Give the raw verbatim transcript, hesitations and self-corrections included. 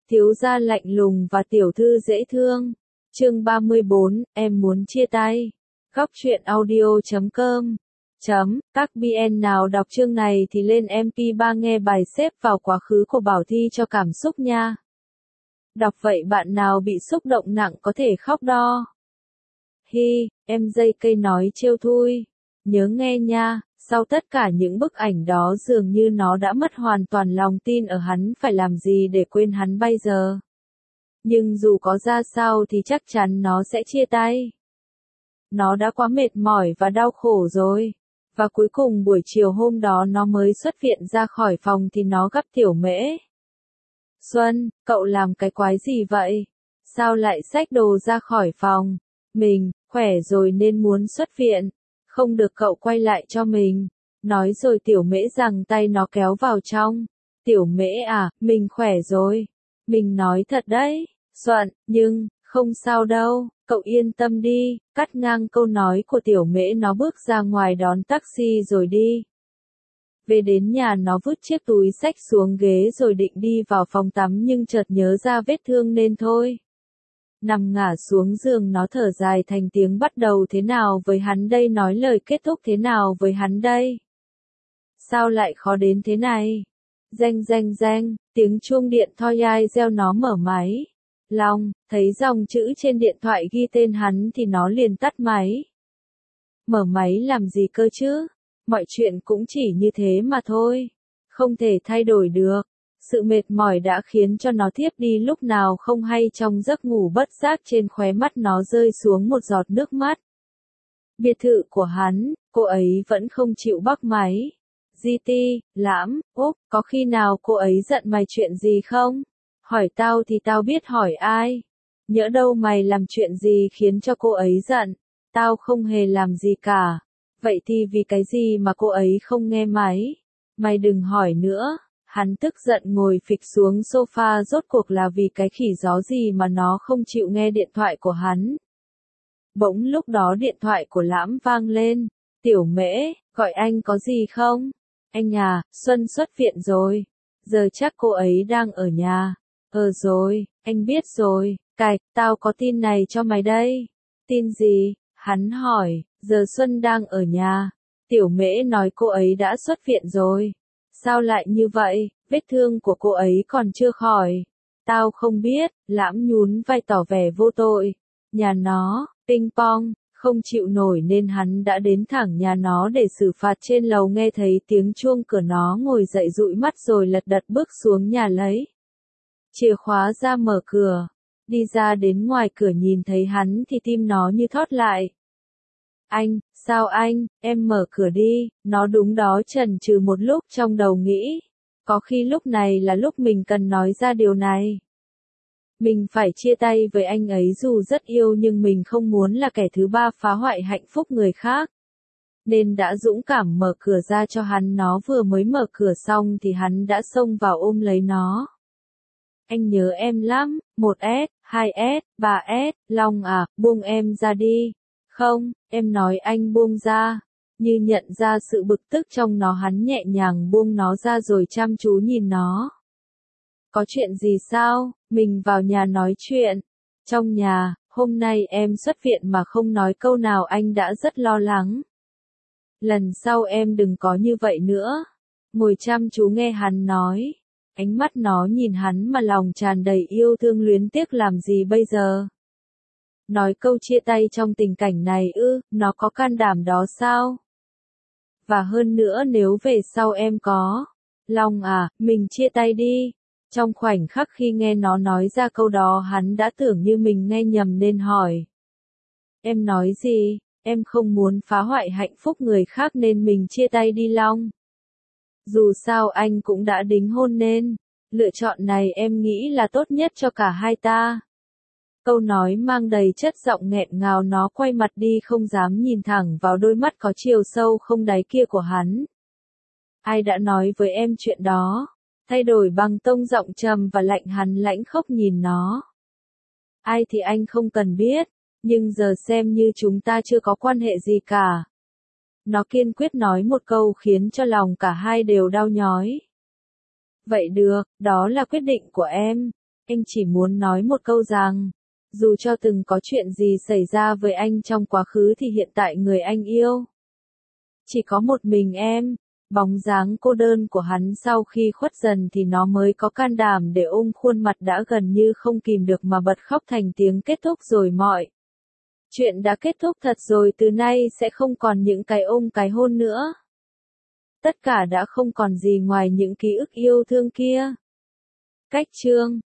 Thiếu gia lạnh lùng và tiểu thư dễ thương. Chương ba mươi bốn, em muốn chia tay. Góc truyện audio chấm com. Chấm, các bê en nào đọc chương này thì lên em pê ba nghe bài xếp vào quá khứ của Bảo Thi cho cảm xúc nha. Đọc vậy bạn nào bị xúc động nặng có thể khóc đo. Hi, em dây cây nói trêu thui. Nhớ nghe nha, sau tất cả những bức ảnh đó dường như nó đã mất hoàn toàn lòng tin ở hắn phải làm gì để quên hắn bây giờ. Nhưng dù có ra sao thì chắc chắn nó sẽ chia tay. Nó đã quá mệt mỏi và đau khổ rồi. Và cuối cùng buổi chiều hôm đó nó mới xuất viện ra khỏi phòng thì nó gặp Tiểu Mễ. Xuân, cậu làm cái quái gì vậy? Sao lại xách đồ ra khỏi phòng? Mình, khỏe rồi nên muốn xuất viện. Không được cậu quay lại cho mình. Nói rồi Tiểu Mễ giằng tay nó kéo vào trong. Tiểu Mễ à, mình khỏe rồi. Mình nói thật đấy. Xuân, nhưng, không sao đâu, cậu yên tâm đi. Cắt ngang câu nói của Tiểu Mễ nó bước ra ngoài đón taxi rồi đi. Về đến nhà nó vứt chiếc túi xách xuống ghế rồi định đi vào phòng tắm nhưng chợt nhớ ra vết thương nên thôi. Nằm ngả xuống giường nó thở dài thành tiếng bắt đầu thế nào với hắn đây, nói lời kết thúc thế nào với hắn đây. Sao lại khó đến thế này? Reng reng reng, tiếng chuông điện thoại ai reo nó mở máy. Long, thấy dòng chữ trên điện thoại ghi tên hắn thì nó liền tắt máy. Mở máy làm gì cơ chứ? Mọi chuyện cũng chỉ như thế mà thôi. Không thể thay đổi được. Sự mệt mỏi đã khiến cho nó thiếp đi lúc nào không hay, trong giấc ngủ bất giác trên khóe mắt nó rơi xuống một giọt nước mắt. Biệt thự của hắn, cô ấy vẫn không chịu bắt máy. giê tê, Lãm, Úc, có khi nào cô ấy giận mày chuyện gì không? Hỏi tao thì tao biết hỏi ai. Nhỡ đâu mày làm chuyện gì khiến cho cô ấy giận. Tao không hề làm gì cả. Vậy thì vì cái gì mà cô ấy không nghe máy? Mày đừng hỏi nữa. Hắn tức giận ngồi phịch xuống sofa, rốt cuộc là vì cái khỉ gió gì mà nó không chịu nghe điện thoại của hắn. Bỗng lúc đó điện thoại của Lãm vang lên. Tiểu Mễ, gọi anh có gì không? Anh à, Xuân xuất viện rồi. Giờ chắc cô ấy đang ở nhà. Ờ rồi, anh biết rồi. Cạch, tao có tin này cho mày đây. Tin gì? Hắn hỏi. Giờ Xuân đang ở nhà. Tiểu Mễ nói cô ấy đã xuất viện rồi. Sao lại như vậy? Vết thương của cô ấy còn chưa khỏi. Tao không biết. Lãm nhún vai tỏ vẻ vô tội. Nhà nó, ping pong, không chịu nổi nên hắn đã đến thẳng nhà nó để xử phạt. Trên lầu nghe thấy tiếng chuông cửa nó ngồi dậy dụi mắt rồi lật đật bước xuống nhà lấy chìa khóa ra mở cửa. Đi ra đến ngoài cửa nhìn thấy hắn thì tim nó như thót lại. Anh, sao anh, em mở cửa đi. Nó đúng đó chần chừ một lúc trong đầu nghĩ. Có khi lúc này là lúc mình cần nói ra điều này. Mình phải chia tay với anh ấy dù rất yêu nhưng mình không muốn là kẻ thứ ba phá hoại hạnh phúc người khác. Nên đã dũng cảm mở cửa ra cho hắn. Nó vừa mới mở cửa xong thì hắn đã xông vào ôm lấy nó. Anh nhớ em lắm, một S, hai S, ba S, Long à, buông em ra đi. Không, em nói anh buông ra. Như nhận ra sự bực tức trong nó, hắn nhẹ nhàng buông nó ra rồi chăm chú nhìn nó. Có chuyện gì sao? Mình vào nhà nói chuyện. Trong nhà, hôm nay em xuất viện mà không nói câu nào, anh đã rất lo lắng. Lần sau em đừng có như vậy nữa. Ngồi chăm chú nghe hắn nói. Ánh mắt nó nhìn hắn mà lòng tràn đầy yêu thương luyến tiếc. Làm gì bây giờ? Nói câu chia tay trong tình cảnh này ư, nó có can đảm đó sao? Và hơn nữa nếu về sau em có. Long à, mình chia tay đi. Trong khoảnh khắc khi nghe nó nói ra câu đó hắn đã tưởng như mình nghe nhầm nên hỏi. Em nói gì? Em không muốn phá hoại hạnh phúc người khác nên mình chia tay đi Long. Dù sao anh cũng đã đính hôn nên, lựa chọn này em nghĩ là tốt nhất cho cả hai ta. Câu nói mang đầy chất giọng nghẹn ngào. Nó quay mặt đi không dám nhìn thẳng vào đôi mắt có chiều sâu không đáy kia của hắn. Ai đã nói với em chuyện đó? Thay đổi bằng tông giọng trầm và lạnh, hắn lãnh khốc nhìn nó. Ai thì anh không cần biết, nhưng giờ xem như chúng ta chưa có quan hệ gì cả. Nó kiên quyết nói một câu khiến cho lòng cả hai đều đau nhói. Vậy được, đó là quyết định của em. Anh chỉ muốn nói một câu rằng, dù cho từng có chuyện gì xảy ra với anh trong quá khứ thì hiện tại người anh yêu chỉ có một mình em. Bóng dáng cô đơn của hắn sau khi khuất dần thì nó mới có can đảm để ôm khuôn mặt đã gần như không kìm được mà bật khóc thành tiếng. Kết thúc rồi mọi chuyện đã kết thúc thật rồi, từ nay sẽ không còn những cái ôm cái hôn nữa. Tất cả đã không còn gì ngoài những ký ức yêu thương kia. Cách chương